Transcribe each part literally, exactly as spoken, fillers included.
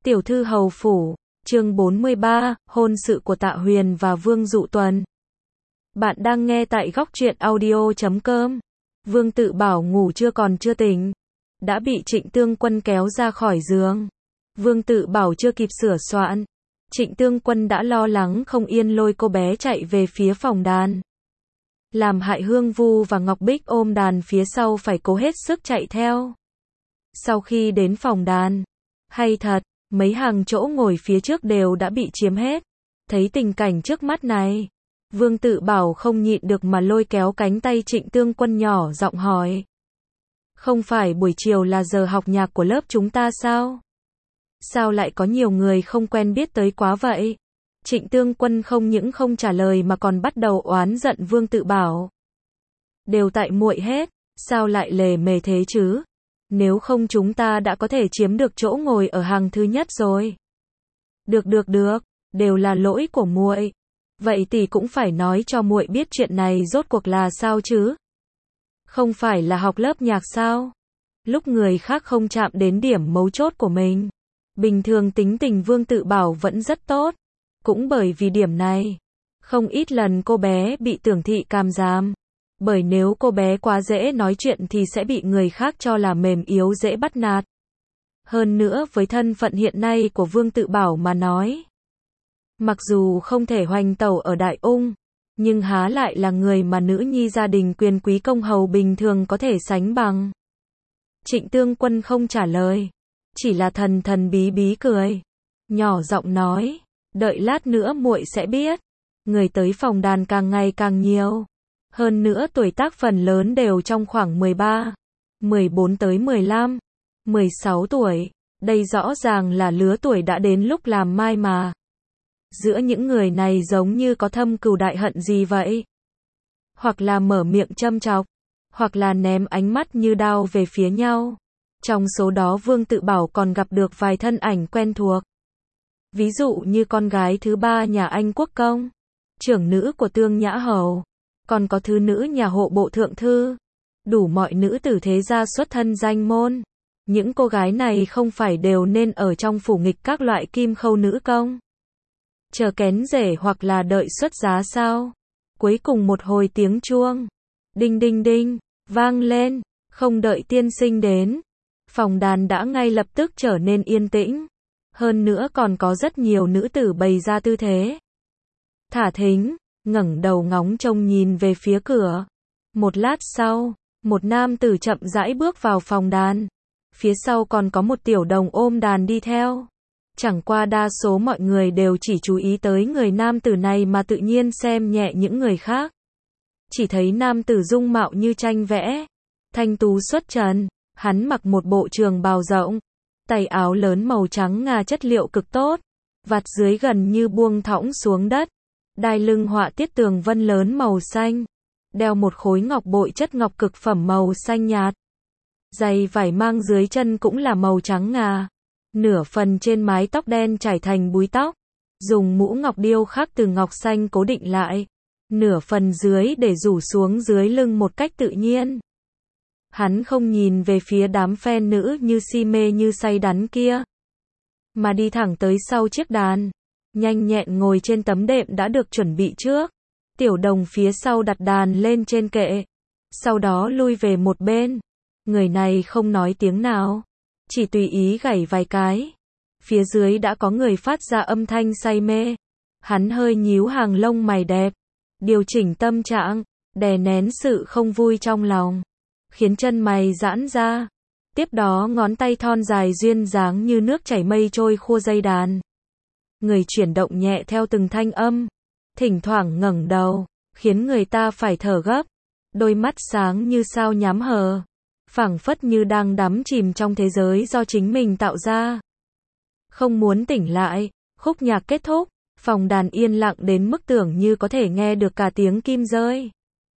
Tiểu thư hầu phủ, chương bốn mươi ba, hôn sự của Tạ Huyền và Vương Dụ Tuần. Bạn đang nghe tại góc truyện audio chấm com. Vương Tự Bảo ngủ chưa còn chưa tỉnh, đã bị Trịnh Tương Quân kéo ra khỏi giường. Vương Tự Bảo chưa kịp sửa soạn, Trịnh Tương Quân đã lo lắng không yên lôi cô bé chạy về phía phòng đàn. Làm hại Hương Vu và Ngọc Bích ôm đàn phía sau phải cố hết sức chạy theo. Sau khi đến phòng đàn, hay thật, mấy hàng chỗ ngồi phía trước đều đã bị chiếm hết. Thấy tình cảnh trước mắt này, Vương Tự Bảo không nhịn được mà lôi kéo cánh tay Trịnh Tương Quân nhỏ giọng hỏi. Không phải buổi chiều là giờ học nhạc của lớp chúng ta sao? Sao lại có nhiều người không quen biết tới quá vậy? Trịnh Tương Quân không những không trả lời mà còn bắt đầu oán giận Vương Tự Bảo. Đều tại muội hết, sao lại lề mề thế chứ? Nếu không chúng ta đã có thể chiếm được chỗ ngồi ở hàng thứ nhất rồi. Được được được, đều là lỗi của muội. Vậy tỷ cũng phải nói cho muội biết chuyện này rốt cuộc là sao chứ? Không phải là học lớp nhạc sao? Lúc người khác không chạm đến điểm mấu chốt của mình. Bình thường tính tình Vương Tự Bảo vẫn rất tốt. Cũng bởi vì điểm này, không ít lần cô bé bị tưởng thị càm giam. Bởi nếu cô bé quá dễ nói chuyện thì sẽ bị người khác cho là mềm yếu dễ bắt nạt. Hơn nữa với thân phận hiện nay của Vương Tự Bảo mà nói, mặc dù không thể hoành tẩu ở Đại Ung, nhưng há lại là người mà nữ nhi gia đình quyền quý công hầu bình thường có thể sánh bằng. Trịnh Tương Quân không trả lời, chỉ là thần thần bí bí cười, nhỏ giọng nói, đợi lát nữa muội sẽ biết, người tới phòng đàn càng ngày càng nhiều. Hơn nữa tuổi tác phần lớn đều trong khoảng mười ba, mười bốn tới mười lăm, mười sáu tuổi, đây rõ ràng là lứa tuổi đã đến lúc làm mai mà. Giữa những người này giống như có thâm cừu đại hận gì vậy? Hoặc là mở miệng châm chọc, hoặc là ném ánh mắt như đao về phía nhau. Trong số đó Vương Tự Bảo còn gặp được vài thân ảnh quen thuộc. Ví dụ như con gái thứ ba nhà Anh Quốc Công, trưởng nữ của Tương Nhã Hầu, còn có thứ nữ nhà hộ bộ thượng thư, đủ mọi nữ tử thế gia xuất thân danh môn. Những cô gái này không phải đều nên ở trong phủ nghịch các loại kim khâu nữ công, chờ kén rể hoặc là đợi xuất giá sao? Cuối cùng một hồi tiếng chuông, đinh đinh đinh, vang lên, không đợi tiên sinh đến, phòng đàn đã ngay lập tức trở nên yên tĩnh. Hơn nữa còn có rất nhiều nữ tử bày ra tư thế thả thính, ngẩng đầu ngóng trông nhìn về phía cửa. Một lát sau, một nam tử chậm rãi bước vào phòng đàn. Phía sau còn có một tiểu đồng ôm đàn đi theo. Chẳng qua đa số mọi người đều chỉ chú ý tới người nam tử này mà tự nhiên xem nhẹ những người khác. Chỉ thấy nam tử dung mạo như tranh vẽ, thanh tú xuất trần, hắn mặc một bộ trường bào rộng, tay áo lớn màu trắng ngà chất liệu cực tốt, vạt dưới gần như buông thõng xuống đất. Đai lưng họa tiết tường vân lớn màu xanh, đeo một khối ngọc bội chất ngọc cực phẩm màu xanh nhạt. Giày vải mang dưới chân cũng là màu trắng ngà, nửa phần trên mái tóc đen trải thành búi tóc, dùng mũ ngọc điêu khắc từ ngọc xanh cố định lại, nửa phần dưới để rủ xuống dưới lưng một cách tự nhiên. Hắn không nhìn về phía đám fan nữ như si mê như say đắm kia, mà đi thẳng tới sau chiếc đàn. Nhanh nhẹn ngồi trên tấm đệm đã được chuẩn bị trước. Tiểu đồng phía sau đặt đàn lên trên kệ, sau đó lui về một bên. Người này không nói tiếng nào, chỉ tùy ý gảy vài cái. Phía dưới đã có người phát ra âm thanh say mê. Hắn hơi nhíu hàng lông mày đẹp, điều chỉnh tâm trạng, đè nén sự không vui trong lòng, khiến chân mày giãn ra. Tiếp đó ngón tay thon dài duyên dáng như nước chảy mây trôi khua dây đàn. Người chuyển động nhẹ theo từng thanh âm, thỉnh thoảng ngẩng đầu, khiến người ta phải thở gấp. Đôi mắt sáng như sao nhắm hờ, phảng phất như đang đắm chìm trong thế giới do chính mình tạo ra. Không muốn tỉnh lại, khúc nhạc kết thúc, phòng đàn yên lặng đến mức tưởng như có thể nghe được cả tiếng kim rơi.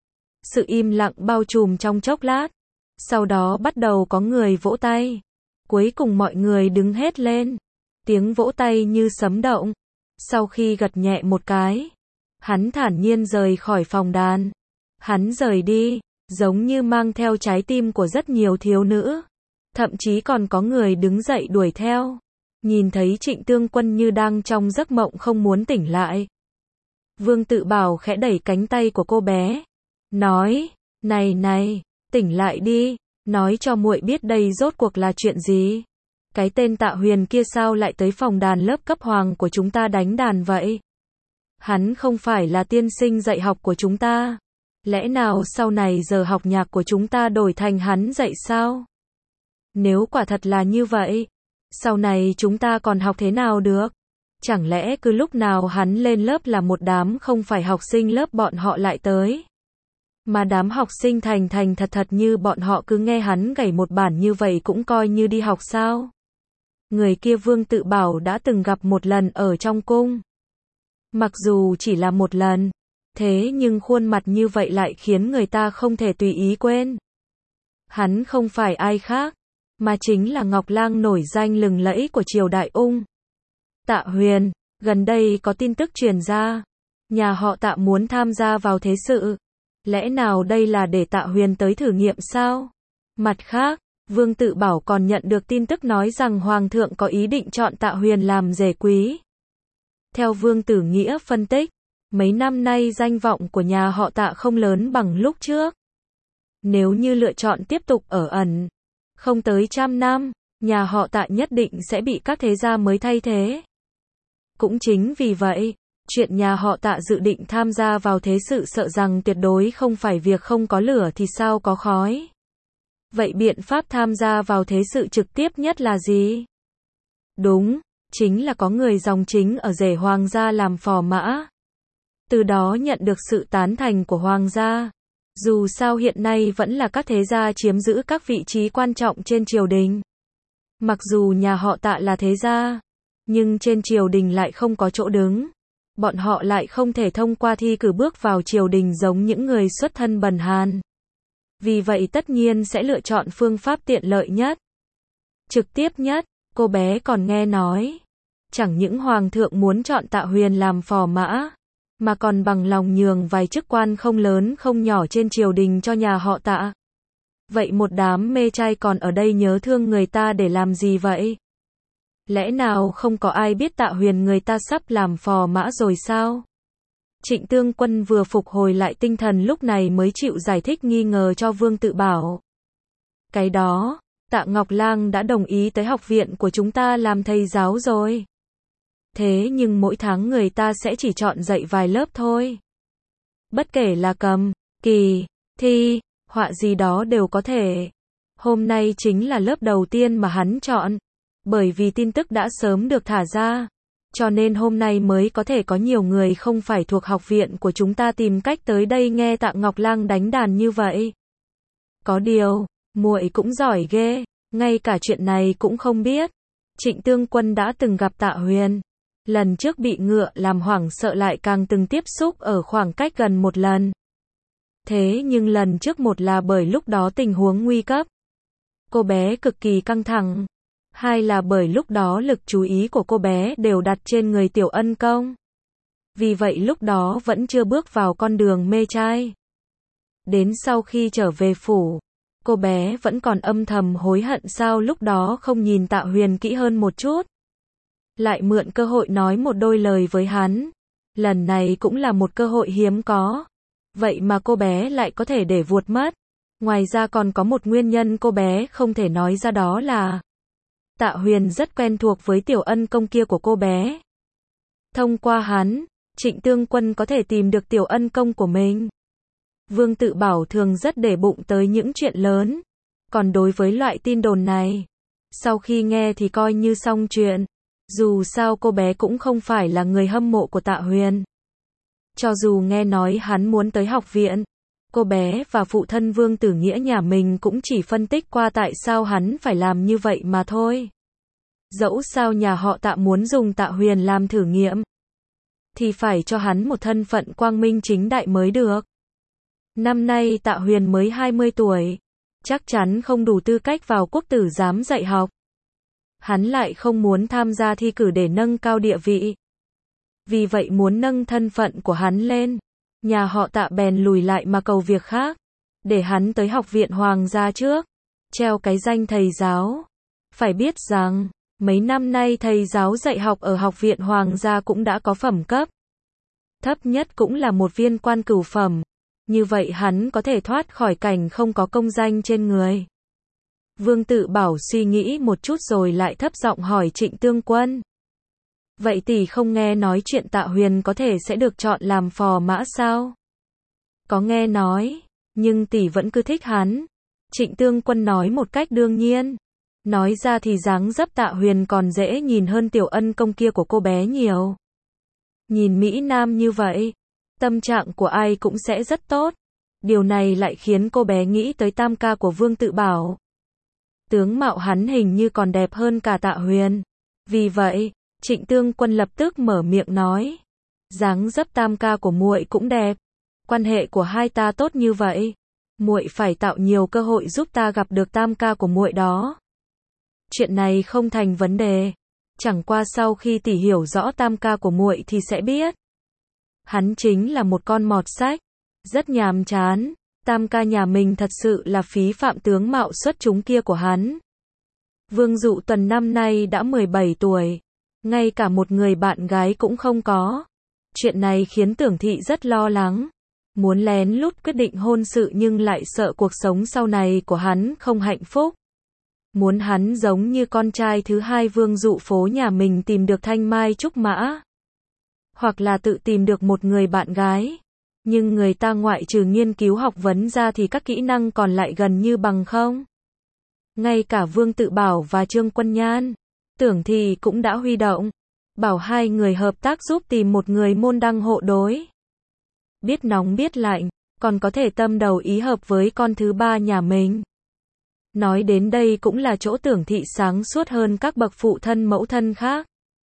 Sự im lặng bao trùm trong chốc lát, sau đó bắt đầu có người vỗ tay. Cuối cùng mọi người đứng hết lên. Tiếng vỗ tay như sấm động. Sau khi gật nhẹ một cái, hắn thản nhiên rời khỏi phòng đàn. Hắn rời đi, giống như mang theo trái tim của rất nhiều thiếu nữ. Thậm chí còn có người đứng dậy đuổi theo. Nhìn thấy Trịnh Tương Quân như đang trong giấc mộng không muốn tỉnh lại. Vương Tự Bảo khẽ đẩy cánh tay của cô bé. Nói, này này, tỉnh lại đi, nói cho muội biết đây rốt cuộc là chuyện gì. Cái tên Tạ Huyền kia sao lại tới phòng đàn lớp cấp hoàng của chúng ta đánh đàn vậy? Hắn không phải là tiên sinh dạy học của chúng ta. Lẽ nào sau này giờ học nhạc của chúng ta đổi thành hắn dạy sao? Nếu quả thật là như vậy, sau này chúng ta còn học thế nào được? Chẳng lẽ cứ lúc nào hắn lên lớp là một đám không phải học sinh lớp bọn họ lại tới? Mà đám học sinh thành thành thật thật như bọn họ cứ nghe hắn gảy một bản như vậy cũng coi như đi học sao? Người kia Vương Tự Bảo đã từng gặp một lần ở trong cung. Mặc dù chỉ là một lần, thế nhưng khuôn mặt như vậy lại khiến người ta không thể tùy ý quên. Hắn không phải ai khác, mà chính là Ngọc Lang nổi danh lừng lẫy của triều Đại Ung. Tạ Huyền, gần đây có tin tức truyền ra, nhà họ Tạ muốn tham gia vào thế sự. Lẽ nào đây là để Tạ Huyền tới thử nghiệm sao? Mặt khác, Vương Tự Bảo còn nhận được tin tức nói rằng Hoàng thượng có ý định chọn Tạ Huyền làm rể quý. Theo Vương Tử Nghĩa phân tích, mấy năm nay danh vọng của nhà họ Tạ không lớn bằng lúc trước. Nếu như lựa chọn tiếp tục ở ẩn, không tới trăm năm, nhà họ Tạ nhất định sẽ bị các thế gia mới thay thế. Cũng chính vì vậy, chuyện nhà họ Tạ dự định tham gia vào thế sự sợ rằng tuyệt đối không phải việc không có lửa thì sao có khói. Vậy biện pháp tham gia vào thế sự trực tiếp nhất là gì? Đúng, chính là có người dòng chính ở rể hoàng gia làm phò mã. Từ đó nhận được sự tán thành của hoàng gia. Dù sao hiện nay vẫn là các thế gia chiếm giữ các vị trí quan trọng trên triều đình. Mặc dù nhà họ Tạ là thế gia, nhưng trên triều đình lại không có chỗ đứng. Bọn họ lại không thể thông qua thi cử bước vào triều đình giống những người xuất thân bần hàn. Vì vậy tất nhiên sẽ lựa chọn phương pháp tiện lợi nhất, trực tiếp nhất. Cô bé còn nghe nói, chẳng những hoàng thượng muốn chọn Tạ Huyền làm phò mã, mà còn bằng lòng nhường vài chức quan không lớn không nhỏ trên triều đình cho nhà họ Tạ. Vậy một đám mê trai còn ở đây nhớ thương người ta để làm gì vậy? Lẽ nào không có ai biết Tạ Huyền người ta sắp làm phò mã rồi sao? Trịnh Tương Quân vừa phục hồi lại tinh thần lúc này mới chịu giải thích nghi ngờ cho Vương Tự Bảo. Cái đó, Tạ Ngọc Lang đã đồng ý tới học viện của chúng ta làm thầy giáo rồi. Thế nhưng mỗi tháng người ta sẽ chỉ chọn dạy vài lớp thôi. Bất kể là cầm, kỳ, thi, họa gì đó đều có thể. Hôm nay chính là lớp đầu tiên mà hắn chọn. Bởi vì tin tức đã sớm được thả ra, cho nên hôm nay mới có thể có nhiều người không phải thuộc học viện của chúng ta tìm cách tới đây nghe Tạ Ngọc Lang đánh đàn như vậy. Có điều, muội cũng giỏi ghê, ngay cả chuyện này cũng không biết. Trịnh Tương Quân đã từng gặp Tạ Huyền. Lần trước bị ngựa làm hoảng sợ lại càng từng tiếp xúc ở khoảng cách gần một lần. Thế nhưng lần trước một là bởi lúc đó tình huống nguy cấp. Cô bé cực kỳ căng thẳng. Hai là bởi lúc đó lực chú ý của cô bé đều đặt trên người Tiểu Ân Công. Vì vậy lúc đó vẫn chưa bước vào con đường mê trai. Đến sau khi trở về phủ, cô bé vẫn còn âm thầm hối hận sao lúc đó không nhìn Tạ Huyền kỹ hơn một chút. Lại mượn cơ hội nói một đôi lời với hắn. Lần này cũng là một cơ hội hiếm có. Vậy mà cô bé lại có thể để vuột mất. Ngoài ra còn có một nguyên nhân cô bé không thể nói ra, đó là Tạ Huyền rất quen thuộc với Tiểu Ân Công kia của cô bé. Thông qua hắn, Trịnh Tương Quân có thể tìm được Tiểu Ân Công của mình. Vương Tự Bảo thường rất để bụng tới những chuyện lớn. Còn đối với loại tin đồn này, sau khi nghe thì coi như xong chuyện. Dù sao cô bé cũng không phải là người hâm mộ của Tạ Huyền. Cho dù nghe nói hắn muốn tới học viện, cô bé và phụ thân Vương Tử Nghĩa nhà mình cũng chỉ phân tích qua tại sao hắn phải làm như vậy mà thôi. Dẫu sao nhà họ Tạ muốn dùng Tạ Huyền làm thử nghiệm, thì phải cho hắn một thân phận quang minh chính đại mới được. Năm nay Tạ Huyền mới hai mươi tuổi, chắc chắn không đủ tư cách vào quốc tử giám dạy học. Hắn lại không muốn tham gia thi cử để nâng cao địa vị. Vì vậy muốn nâng thân phận của hắn lên, nhà họ Tạ bèn lùi lại mà cầu việc khác, để hắn tới học viện hoàng gia trước, treo cái danh thầy giáo. Phải biết rằng, Mấy năm nay thầy giáo dạy học ở Học viện Hoàng gia cũng đã có phẩm cấp. Thấp nhất cũng là một viên quan cửu phẩm. Như vậy hắn có thể thoát khỏi cảnh không có công danh trên người. Vương Tự Bảo suy nghĩ một chút rồi lại thấp giọng hỏi Trịnh Tương Quân. Vậy tỷ không nghe nói chuyện Tạ Huyền có thể sẽ được chọn làm phò mã sao? Có nghe nói, nhưng tỷ vẫn cứ thích hắn. Trịnh Tương Quân nói một cách đương nhiên. Nói ra thì dáng dấp Tạ Huyền còn dễ nhìn hơn tiểu ân công kia của cô bé nhiều. Nhìn Mỹ Nam như vậy, tâm trạng của ai cũng sẽ rất tốt. Điều này lại khiến cô bé nghĩ tới tam ca của Vương Tự Bảo. Tướng mạo hắn hình như còn đẹp hơn cả Tạ Huyền. Vì vậy, Trịnh Tương Quân lập tức mở miệng nói. Dáng dấp tam ca của muội cũng đẹp. Quan hệ của hai ta tốt như vậy. Muội phải tạo nhiều cơ hội giúp ta gặp được tam ca của muội đó. Chuyện này không thành vấn đề. Chẳng qua sau khi tỷ hiểu rõ tam ca của muội thì sẽ biết. Hắn chính là một con mọt sách. Rất nhàm chán. Tam ca nhà mình thật sự là phí phạm tướng mạo xuất chúng kia của hắn. Vương Dụ Tuần năm nay đã mười bảy tuổi. Ngay cả một người bạn gái cũng không có. Chuyện này khiến Tưởng Thị rất lo lắng. Muốn lén lút quyết định hôn sự nhưng lại sợ cuộc sống sau này của hắn không hạnh phúc. Muốn hắn giống như con trai thứ hai Vương Dụ phố nhà mình tìm được thanh mai trúc mã. Hoặc là tự tìm được một người bạn gái. Nhưng người ta ngoại trừ nghiên cứu học vấn ra thì các kỹ năng còn lại gần như bằng không. Ngay cả Vương Tự Bảo và Trương Quân Nhan, Tưởng Thị cũng đã huy động. Bảo hai người hợp tác giúp tìm một người môn đăng hộ đối. Biết nóng biết lạnh, còn có thể tâm đầu ý hợp với con thứ ba nhà mình. Nói đến đây cũng là chỗ Tưởng Thị sáng suốt hơn các bậc phụ thân mẫu thân khác.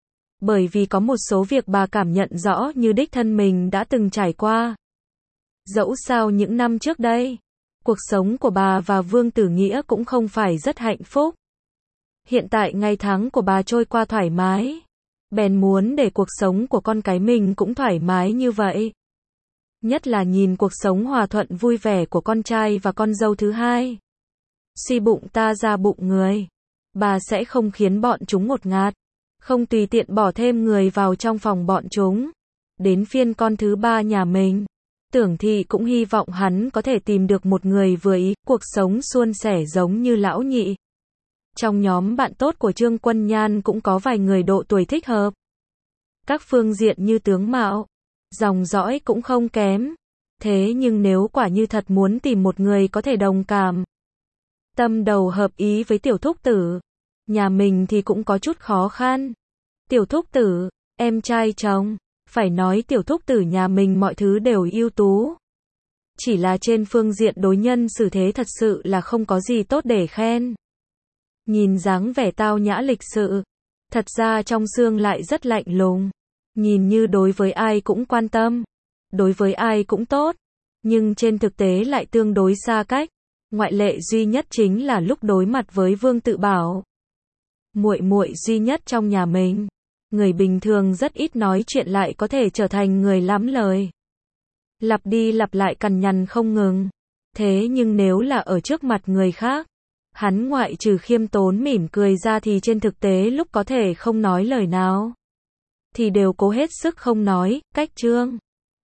Bởi vì có một số việc bà cảm nhận rõ như đích thân mình đã từng trải qua. Dẫu sao những năm trước đây, cuộc sống của bà và Vương Tử Nghĩa cũng không phải rất hạnh phúc. Hiện tại ngày tháng của bà trôi qua thoải mái. Bèn muốn để cuộc sống của con cái mình cũng thoải mái như vậy. Nhất là nhìn cuộc sống hòa thuận vui vẻ của con trai và con dâu thứ hai. Suy bụng ta ra bụng người. Bà sẽ không khiến bọn chúng ngột ngạt. Không tùy tiện bỏ thêm người vào trong phòng bọn chúng. Đến phiên con thứ ba nhà mình. Tưởng Thị cũng hy vọng hắn có thể tìm được một người vừa ý, cuộc sống suôn sẻ giống như lão nhị. Trong nhóm bạn tốt của Trương Quân Nhan cũng có vài người độ tuổi thích hợp. Các phương diện như tướng mạo, dòng dõi cũng không kém. Thế nhưng nếu quả như thật muốn tìm một người có thể đồng cảm, tâm đầu hợp ý với tiểu thúc tử, nhà mình thì cũng có chút khó khăn. Tiểu thúc tử, em trai chồng, phải nói tiểu thúc tử nhà mình mọi thứ đều ưu tú. Chỉ là trên phương diện đối nhân xử thế thật sự là không có gì tốt để khen. Nhìn dáng vẻ tao nhã lịch sự, thật ra trong xương lại rất lạnh lùng. Nhìn như đối với ai cũng quan tâm, đối với ai cũng tốt, nhưng trên thực tế lại tương đối xa cách. Ngoại lệ duy nhất chính là lúc đối mặt với Vương Tự Bảo. Muội muội duy nhất trong nhà mình, người bình thường rất ít nói chuyện lại có thể trở thành người lắm lời. Lặp đi lặp lại cằn nhằn không ngừng. Thế nhưng nếu là ở trước mặt người khác, hắn ngoại trừ khiêm tốn mỉm cười ra thì trên thực tế lúc có thể không nói lời nào, thì đều cố hết sức không nói, cách trương.